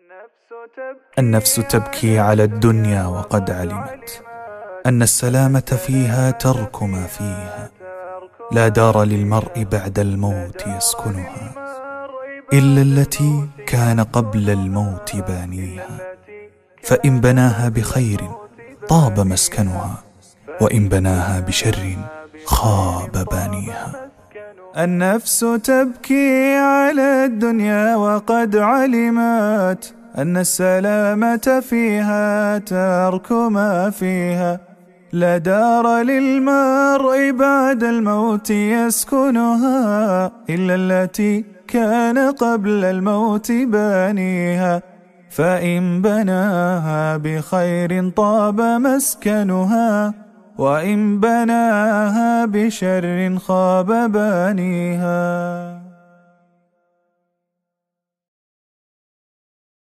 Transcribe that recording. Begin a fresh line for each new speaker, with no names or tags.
النفس تبكي على الدنيا وقد علمت أن السلامة فيها ترك ما فيها. لا دار للمرء بعد الموت يسكنها إلا التي كان قبل الموت بانيها. فإن بناها بخير طاب مسكنها، وإن بناها بشر خاب بانيها. النفس تبكي على الدنيا وقد علمت أن السلامة فيها ترك ما فيها. لا دار للمرء بعد الموت يسكنها إلا التي كان قبل الموت بانيها. فإن بناها بخير طاب مسكنها، وإن بناها بشر خاب بانيها.